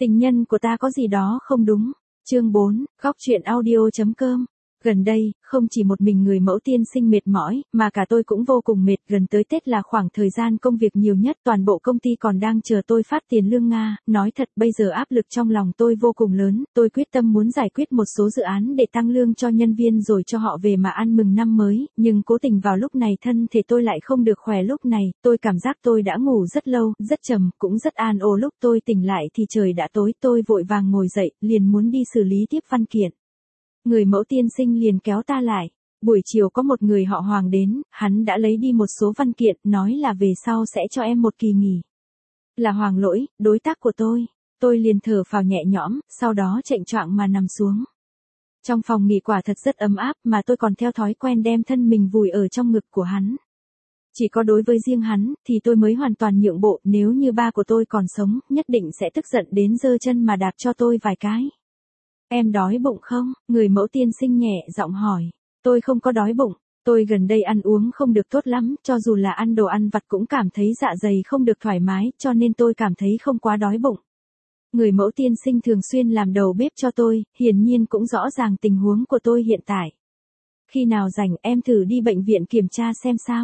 Tình nhân của ta có gì đó không đúng. Chương 4, góc truyện audio.com. Gần đây, không chỉ một mình người mẫu tiên sinh mệt mỏi, mà cả tôi cũng vô cùng mệt. Gần tới Tết là khoảng thời gian công việc nhiều nhất, toàn bộ công ty còn đang chờ tôi phát tiền lương Nga. Nói thật bây giờ áp lực trong lòng tôi vô cùng lớn, tôi quyết tâm muốn giải quyết một số dự án để tăng lương cho nhân viên rồi cho họ về mà ăn mừng năm mới, nhưng cố tình vào lúc này thân thể tôi lại không được khỏe. Lúc này, tôi cảm giác tôi đã ngủ rất lâu, rất trầm, cũng rất an ổn. Lúc tôi tỉnh lại thì trời đã tối, tôi vội vàng ngồi dậy, liền muốn đi xử lý tiếp văn kiện. Người mẫu tiên sinh liền kéo ta lại. Buổi chiều có một người họ Hoàng đến, hắn đã lấy đi một số văn kiện, nói là về sau sẽ cho em một kỳ nghỉ. Là Hoàng Lỗi, đối tác của tôi. Tôi liền thở phào nhẹ nhõm, sau đó chệnh choạng mà nằm xuống. Trong phòng nghỉ quả thật rất ấm áp, mà tôi còn theo thói quen đem thân mình vùi ở trong ngực của hắn. Chỉ có đối với riêng hắn, thì tôi mới hoàn toàn nhượng bộ. Nếu như ba của tôi còn sống, nhất định sẽ tức giận đến giơ chân mà đạp cho tôi vài cái. Em đói bụng không? Người mẫu tiên sinh nhẹ giọng hỏi. Tôi không có đói bụng. Tôi gần đây ăn uống không được tốt lắm, cho dù là ăn đồ ăn vặt cũng cảm thấy dạ dày không được thoải mái, cho nên tôi cảm thấy không quá đói bụng. Người mẫu tiên sinh thường xuyên làm đầu bếp cho tôi, hiển nhiên cũng rõ ràng tình huống của tôi hiện tại. Khi nào rảnh em thử đi bệnh viện kiểm tra xem sao.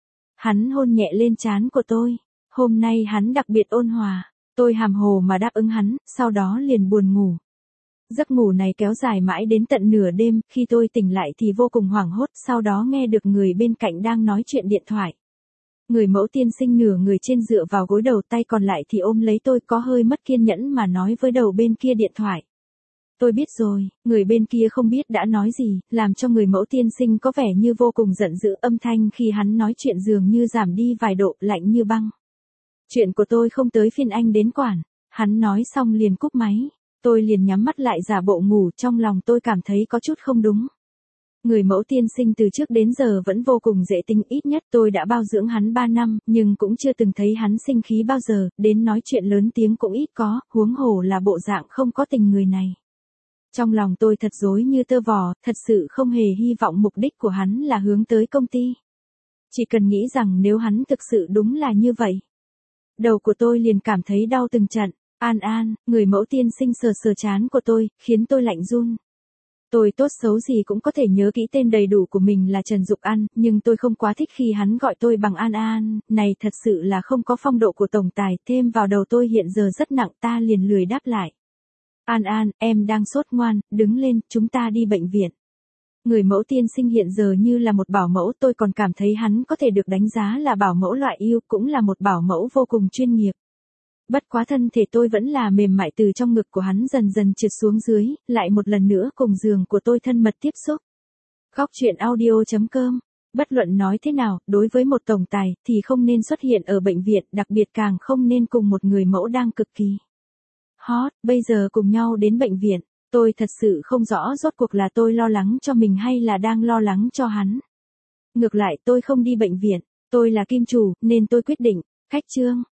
Hắn hôn nhẹ lên trán của tôi. Hôm nay hắn đặc biệt ôn hòa. Tôi hàm hồ mà đáp ứng hắn, sau đó liền buồn ngủ. Giấc ngủ này kéo dài mãi đến tận nửa đêm, khi tôi tỉnh lại thì vô cùng hoảng hốt, sau đó nghe được người bên cạnh đang nói chuyện điện thoại. Người mẫu tiên sinh nửa người trên dựa vào gối đầu, tay còn lại thì ôm lấy tôi, có hơi mất kiên nhẫn mà nói với đầu bên kia điện thoại. Tôi biết rồi, người bên kia không biết đã nói gì, làm cho người mẫu tiên sinh có vẻ như vô cùng giận dữ, âm thanh khi hắn nói chuyện dường như giảm đi vài độ, lạnh như băng. Chuyện của tôi không tới phiên anh đến quản. Hắn nói xong liền cúp máy. Tôi liền nhắm mắt lại giả bộ ngủ, trong lòng tôi cảm thấy có chút không đúng. Người mẫu tiên sinh từ trước đến giờ vẫn vô cùng dễ tính, ít nhất tôi đã bao dưỡng hắn 3 năm, nhưng cũng chưa từng thấy hắn sinh khí bao giờ, đến nói chuyện lớn tiếng cũng ít có, huống hồ là bộ dạng không có tình người này. Trong lòng tôi thật rối như tơ vò, thật sự không hề hy vọng mục đích của hắn là hướng tới công ty. Chỉ cần nghĩ rằng nếu hắn thực sự đúng là như vậy. Đầu của tôi liền cảm thấy đau từng trận. An An, người mẫu tiên sinh sờ sờ trán của tôi, khiến tôi lạnh run. Tôi tốt xấu gì cũng có thể nhớ kỹ tên đầy đủ của mình là Trần Dục An, nhưng tôi không quá thích khi hắn gọi tôi bằng An An, này thật sự là không có phong độ của tổng tài, thêm vào đầu tôi hiện giờ rất nặng, ta liền lười đáp lại. An An, em đang sốt, ngoan, đứng lên, chúng ta đi bệnh viện. Người mẫu tiên sinh hiện giờ như là một bảo mẫu, tôi còn cảm thấy hắn có thể được đánh giá là bảo mẫu loại yêu, cũng là một bảo mẫu vô cùng chuyên nghiệp. Bất quá thân thể tôi vẫn là mềm mại, từ trong ngực của hắn dần dần trượt xuống dưới, lại một lần nữa cùng giường của tôi thân mật tiếp xúc. Góc truyện audio.com. Bất luận nói thế nào, đối với một tổng tài, thì không nên xuất hiện ở bệnh viện, đặc biệt càng không nên cùng một người mẫu đang cực kỳ hot, bây giờ cùng nhau đến bệnh viện. Tôi thật sự không rõ rốt cuộc là tôi lo lắng cho mình hay là đang lo lắng cho hắn. Ngược lại tôi không đi bệnh viện, tôi là kim chủ, nên tôi quyết định, khách trương.